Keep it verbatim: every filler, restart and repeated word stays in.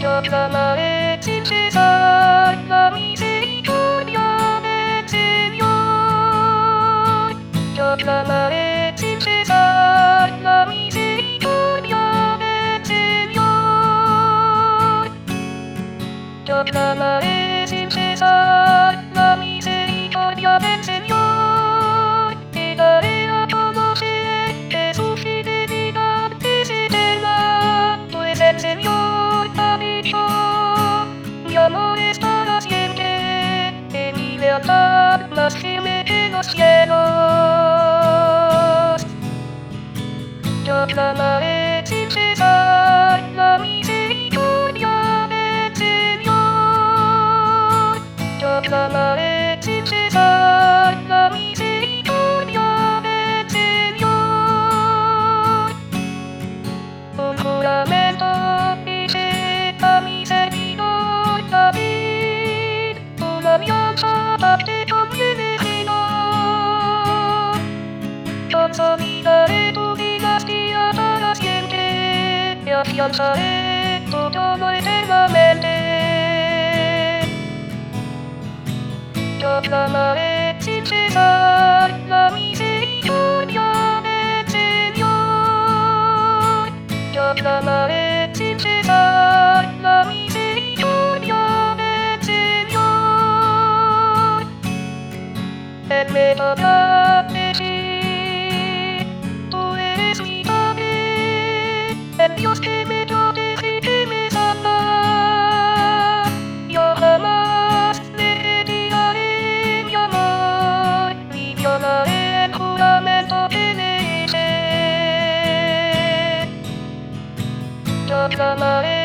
Proclamaré sin cesar la misericordia del Señor. Proclamaré sin cesar la misericordia del Señor. Proclamaré sin cesar la misericordia del Señor. Y daré a conocer que su fidelidad es eterna, pues el Señor ha dicho: mi amor es para siempre, y mi lealtad más firme que los cielos. Proclamaré sin cesar la misericordia del Señor. Proclamaré sin cesar la misericordia del Señor. Un juramento hice a mi servidor David, una alianza pacté con mi elegido. Consolidaré tu dinastía para siempre, y afianzaré tu trono eternamente. Proclamaré sin cesar la misericordia del Señor. Proclamaré sin cesar la misericordia del Señor. Él me podrá decir: tú eres mi Padre, el Dios que me protege y que me salva. Yo jamás le retiraré mi amor, ni violaré el juramento que le hice. Proclamaré